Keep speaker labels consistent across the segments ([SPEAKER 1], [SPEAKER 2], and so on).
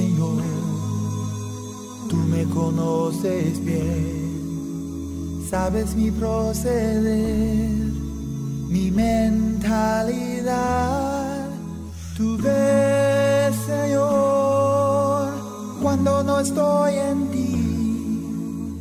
[SPEAKER 1] Señor, tú me conoces bien, sabes mi proceder, mi mentalidad. Tú ves, Señor, cuando no estoy en ti,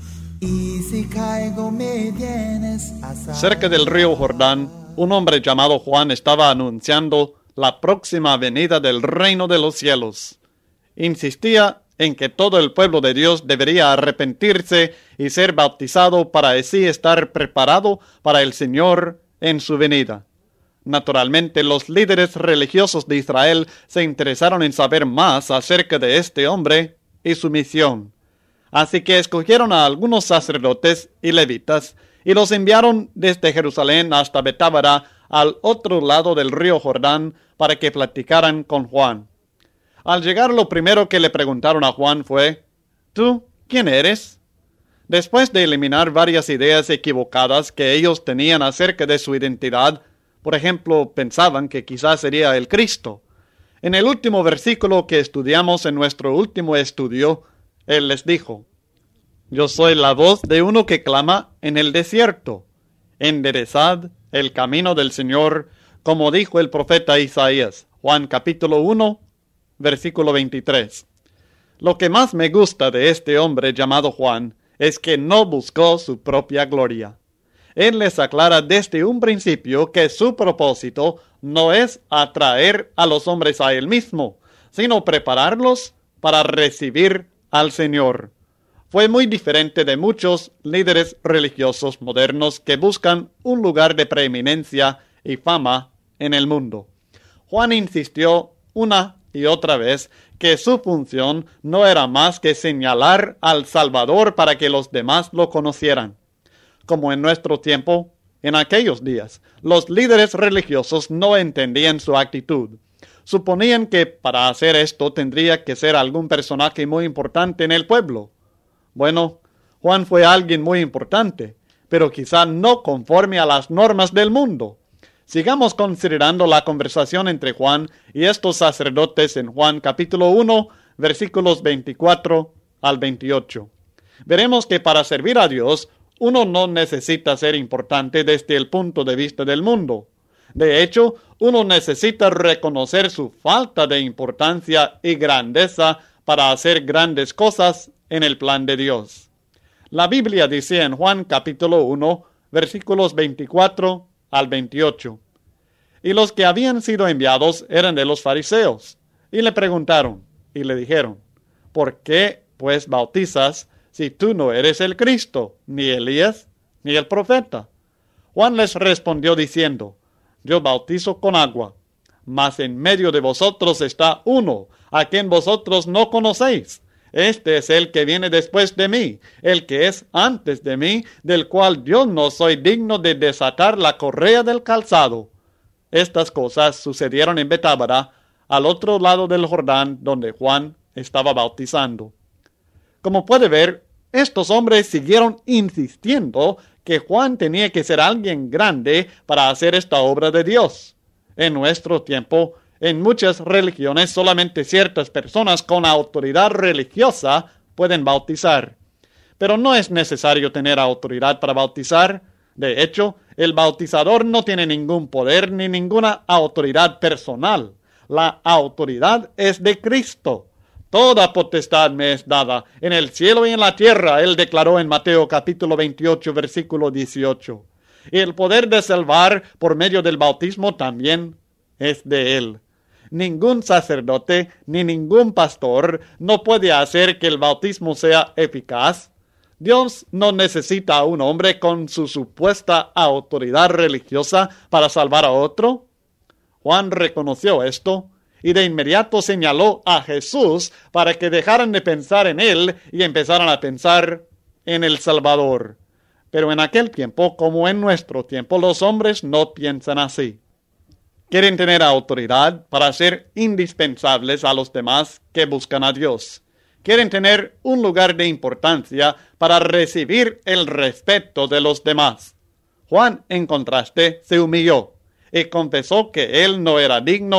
[SPEAKER 1] y si caigo me vienes a salvar.
[SPEAKER 2] Cerca del río Jordán, un hombre llamado Juan estaba anunciando la próxima venida del reino de los cielos. Insistía en que todo el pueblo de Dios debería arrepentirse y ser bautizado para así estar preparado para el Señor en su venida. Naturalmente, los líderes religiosos de Israel se interesaron en saber más acerca de este hombre y su misión. Así que escogieron a algunos sacerdotes y levitas y los enviaron desde Jerusalén hasta Betábara, al otro lado del río Jordán, para que platicaran con Juan. Al llegar, lo primero que le preguntaron a Juan fue: ¿Tú quién eres? Después de eliminar varias ideas equivocadas que ellos tenían acerca de su identidad, por ejemplo, pensaban que quizás sería el Cristo. En el último versículo que estudiamos en nuestro último estudio, él les dijo: Yo soy la voz de uno que clama en el desierto. Enderezad el camino del Señor, como dijo el profeta Isaías. Juan capítulo 1, versículo 23. Lo que más me gusta de este hombre llamado Juan es que no buscó su propia gloria. Él les aclara desde un principio que su propósito no es atraer a los hombres a él mismo, sino prepararlos para recibir al Señor. Fue muy diferente de muchos líderes religiosos modernos que buscan un lugar de preeminencia y fama en el mundo. Juan insistió una y otra vez que su función no era más que señalar al Salvador para que los demás lo conocieran. Como en nuestro tiempo, en aquellos días, los líderes religiosos no entendían su actitud. Suponían que para hacer esto tendría que ser algún personaje muy importante en el pueblo. Bueno, Juan fue alguien muy importante, pero quizá no conforme a las normas del mundo. Sigamos considerando la conversación entre Juan y estos sacerdotes en Juan capítulo 1, versículos 24 al 28. Veremos que para servir a Dios, uno no necesita ser importante desde el punto de vista del mundo. De hecho, uno necesita reconocer su falta de importancia y grandeza para hacer grandes cosas en el plan de Dios. La Biblia dice en Juan capítulo 1, versículos 24 al 28. Y los que habían sido enviados eran de los fariseos, y le preguntaron, y le dijeron: ¿Por qué, pues, bautizas si tú no eres el Cristo, ni Elías, ni el profeta? Juan les respondió diciendo: Yo bautizo con agua, mas en medio de vosotros está uno, a quien vosotros no conocéis. Este es el que viene después de mí, el que es antes de mí, del cual yo no soy digno de desatar la correa del calzado. Estas cosas sucedieron en Betábara, al otro lado del Jordán, donde Juan estaba bautizando. Como puede ver, estos hombres siguieron insistiendo que Juan tenía que ser alguien grande para hacer esta obra de Dios. En nuestro tiempo, en muchas religiones, solamente ciertas personas con autoridad religiosa pueden bautizar. Pero no es necesario tener autoridad para bautizar. De hecho, el bautizador no tiene ningún poder ni ninguna autoridad personal. La autoridad es de Cristo. Toda potestad me es dada en el cielo y en la tierra, él declaró en Mateo capítulo 28, versículo 18. Y el poder de salvar por medio del bautismo también es de él. Ningún sacerdote ni ningún pastor no puede hacer que el bautismo sea eficaz. Dios no necesita a un hombre con su supuesta autoridad religiosa para salvar a otro. Juan reconoció esto y de inmediato señaló a Jesús para que dejaran de pensar en él y empezaran a pensar en el Salvador. Pero en aquel tiempo, como en nuestro tiempo, los hombres no piensan así. Quieren tener autoridad para ser indispensables a los demás que buscan a Dios. Quieren tener un lugar de importancia para recibir el respeto de los demás. Juan, en contraste, se humilló y confesó que él no era digno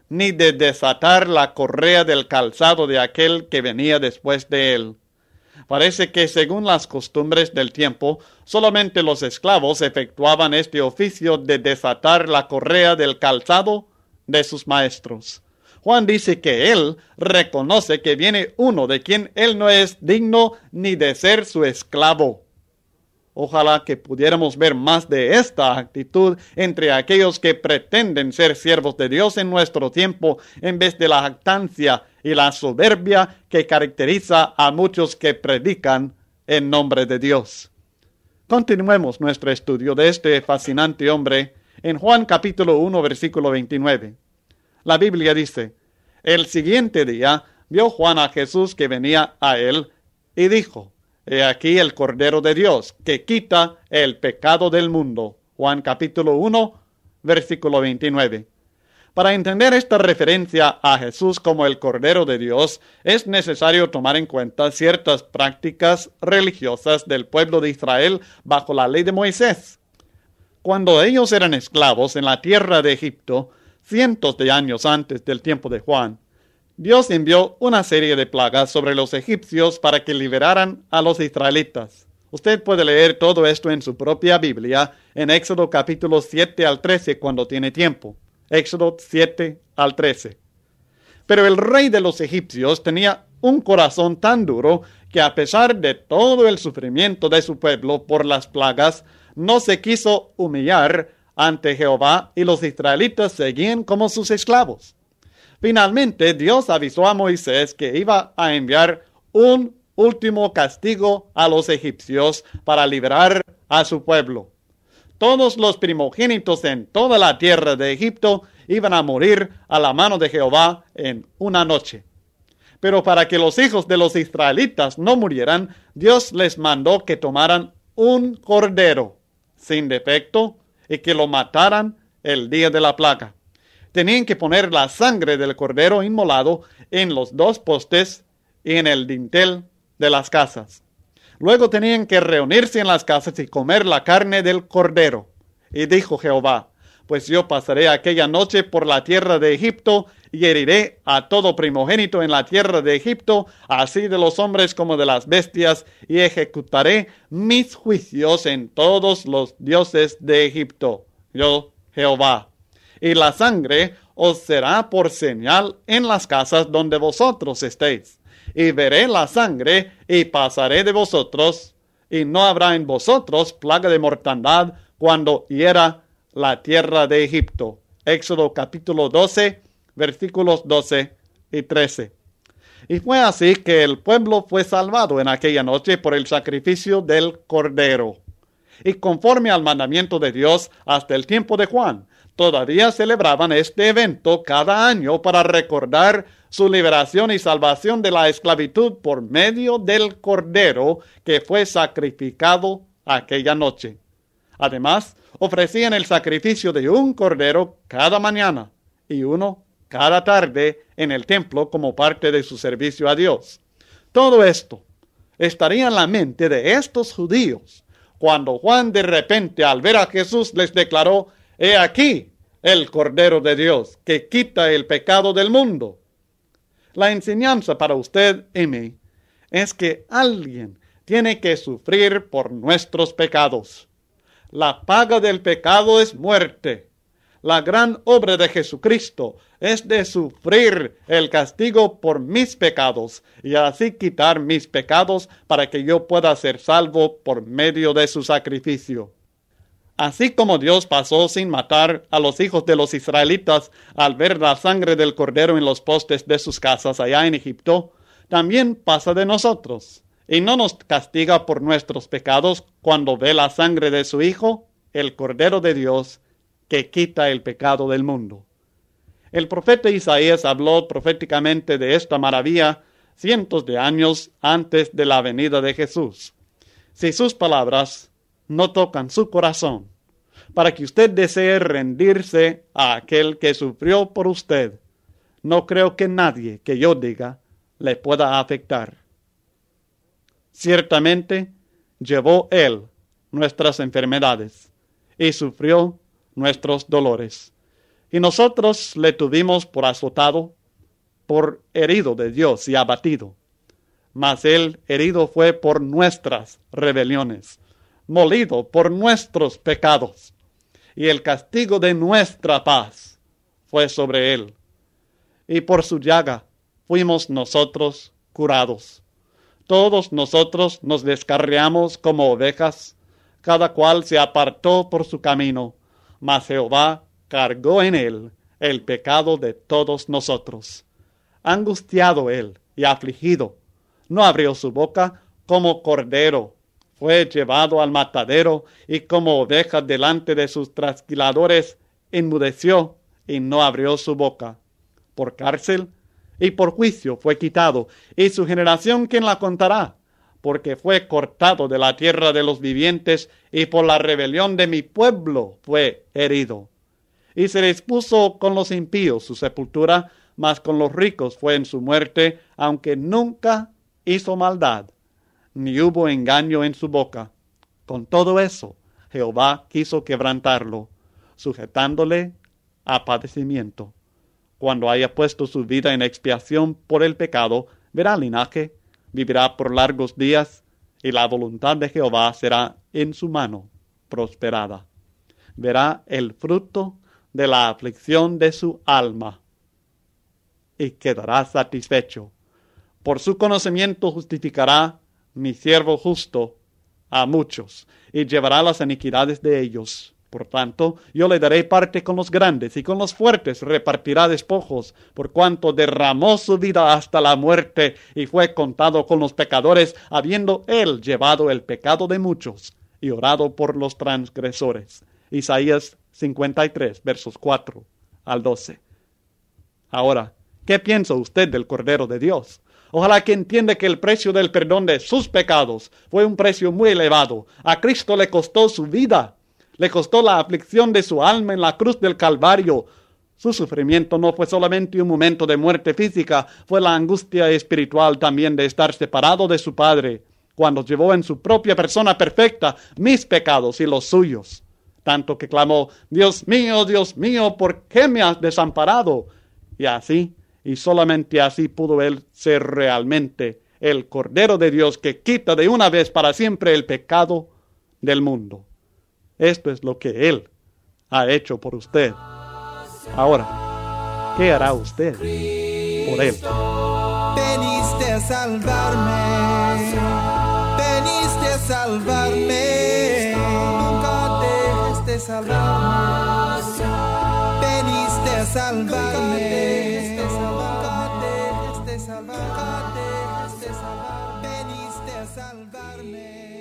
[SPEAKER 2] ni de desatar la correa del calzado de aquel que venía después de él. Parece que según las costumbres del tiempo, solamente los esclavos efectuaban este oficio de desatar la correa del calzado de sus maestros. Juan dice que él reconoce que viene uno de quien él no es digno ni de ser su esclavo. Ojalá que pudiéramos ver más de esta actitud entre aquellos que pretenden ser siervos de Dios en nuestro tiempo, en vez de la jactancia y la soberbia que caracteriza a muchos que predican en nombre de Dios. Continuemos nuestro estudio de este fascinante hombre en Juan capítulo 1, versículo 29. La Biblia dice: el siguiente día vio Juan a Jesús que venía a él y dijo: he aquí el Cordero de Dios, que quita el pecado del mundo. Juan capítulo 1, versículo 29. Para entender esta referencia a Jesús como el Cordero de Dios, es necesario tomar en cuenta ciertas prácticas religiosas del pueblo de Israel bajo la ley de Moisés. Cuando ellos eran esclavos en la tierra de Egipto, cientos de años antes del tiempo de Juan, Dios envió una serie de plagas sobre los egipcios para que liberaran a los israelitas. Usted puede leer todo esto en su propia Biblia en Éxodo capítulo 7 al 13 cuando tiene tiempo. Éxodo 7 al 13. Pero el rey de los egipcios tenía un corazón tan duro que a pesar de todo el sufrimiento de su pueblo por las plagas, no se quiso humillar ante Jehová y los israelitas seguían como sus esclavos. Finalmente, Dios avisó a Moisés que iba a enviar un último castigo a los egipcios para liberar a su pueblo. Todos los primogénitos en toda la tierra de Egipto iban a morir a la mano de Jehová en una noche. Pero para que los hijos de los israelitas no murieran, Dios les mandó que tomaran un cordero sin defecto y que lo mataran el día de la plaga. Tenían que poner la sangre del cordero inmolado en los dos postes y en el dintel de las casas. Luego tenían que reunirse en las casas y comer la carne del cordero. Y dijo Jehová: pues yo pasaré aquella noche por la tierra de Egipto y heriré a todo primogénito en la tierra de Egipto, así de los hombres como de las bestias, y ejecutaré mis juicios en todos los dioses de Egipto. Yo, Jehová. Y la sangre os será por señal en las casas donde vosotros estéis. Y veré la sangre y pasaré de vosotros, y no habrá en vosotros plaga de mortandad cuando hiera la tierra de Egipto. Éxodo capítulo 12, versículos 12 y 13. Y fue así que el pueblo fue salvado en aquella noche por el sacrificio del cordero. Y conforme al mandamiento de Dios hasta el tiempo de Juan, todavía celebraban este evento cada año para recordar su liberación y salvación de la esclavitud por medio del cordero que fue sacrificado aquella noche. Además, ofrecían el sacrificio de un cordero cada mañana y uno cada tarde en el templo como parte de su servicio a Dios. Todo esto estaría en la mente de estos judíos cuando Juan de repente al ver a Jesús les declaró: he aquí el Cordero de Dios que quita el pecado del mundo. La enseñanza para usted y mí es que alguien tiene que sufrir por nuestros pecados. La paga del pecado es muerte. La gran obra de Jesucristo es de sufrir el castigo por mis pecados y así quitar mis pecados para que yo pueda ser salvo por medio de su sacrificio. Así como Dios pasó sin matar a los hijos de los israelitas al ver la sangre del cordero en los postes de sus casas allá en Egipto, también pasa de nosotros. Y no nos castiga por nuestros pecados cuando ve la sangre de su Hijo, el Cordero de Dios, que quita el pecado del mundo. El profeta Isaías habló proféticamente de esta maravilla cientos de años antes de la venida de Jesús. Si sus palabras no tocan su corazón, para que usted desee rendirse a aquel que sufrió por usted, no creo que nadie que yo diga le pueda afectar. Ciertamente, llevó Él nuestras enfermedades y sufrió nuestros dolores. Y nosotros le tuvimos por azotado, por herido de Dios y abatido. Mas él herido fue por nuestras rebeliones, molido por nuestros pecados. Y el castigo de nuestra paz fue sobre él. Y por su llaga fuimos nosotros curados. Todos nosotros nos descarriamos como ovejas, cada cual se apartó por su camino, mas Jehová cargó en él el pecado de todos nosotros. Angustiado él y afligido, no abrió su boca, como cordero fue llevado al matadero, y como oveja delante de sus trasquiladores enmudeció y no abrió su boca. Por cárcel y por juicio fue quitado, y su generación ¿quién la contará? Porque fue cortado de la tierra de los vivientes, y por la rebelión de mi pueblo fue herido. Y se dispuso con los impíos su sepultura, mas con los ricos fue en su muerte, aunque nunca hizo maldad, ni hubo engaño en su boca. Con todo eso, Jehová quiso quebrantarlo, sujetándole a padecimiento. Cuando haya puesto su vida en expiación por el pecado, verá linaje, vivirá por largos días, y la voluntad de Jehová será en su mano prosperada. Verá el fruto de la aflicción de su alma, y quedará satisfecho. Por su conocimiento justificará mi siervo justo a muchos, y llevará las iniquidades de ellos. Por tanto, yo le daré parte con los grandes, y con los fuertes repartirá despojos, por cuanto derramó su vida hasta la muerte, y fue contado con los pecadores, habiendo él llevado el pecado de muchos, y orado por los transgresores. Isaías 53, versos 4 al 12. Ahora, ¿qué piensa usted del Cordero de Dios? Ojalá que entienda que el precio del perdón de sus pecados fue un precio muy elevado. A Cristo le costó su vida. Le costó la aflicción de su alma en la cruz del Calvario. Su sufrimiento no fue solamente un momento de muerte física, fue la angustia espiritual también de estar separado de su Padre, cuando llevó en su propia persona perfecta mis pecados y los suyos. Tanto que clamó, Dios mío, ¿por qué me has desamparado? Y así, y solamente así pudo él ser realmente el Cordero de Dios que quita de una vez para siempre el pecado del mundo. Esto es lo que él ha hecho por usted. Ahora, ¿qué hará usted por él?
[SPEAKER 1] Veniste a salvarme, veniste a salvarme, nunca dejes de salvarme, veniste a salvarme, nunca dejes de salvarme, veniste a salvarme.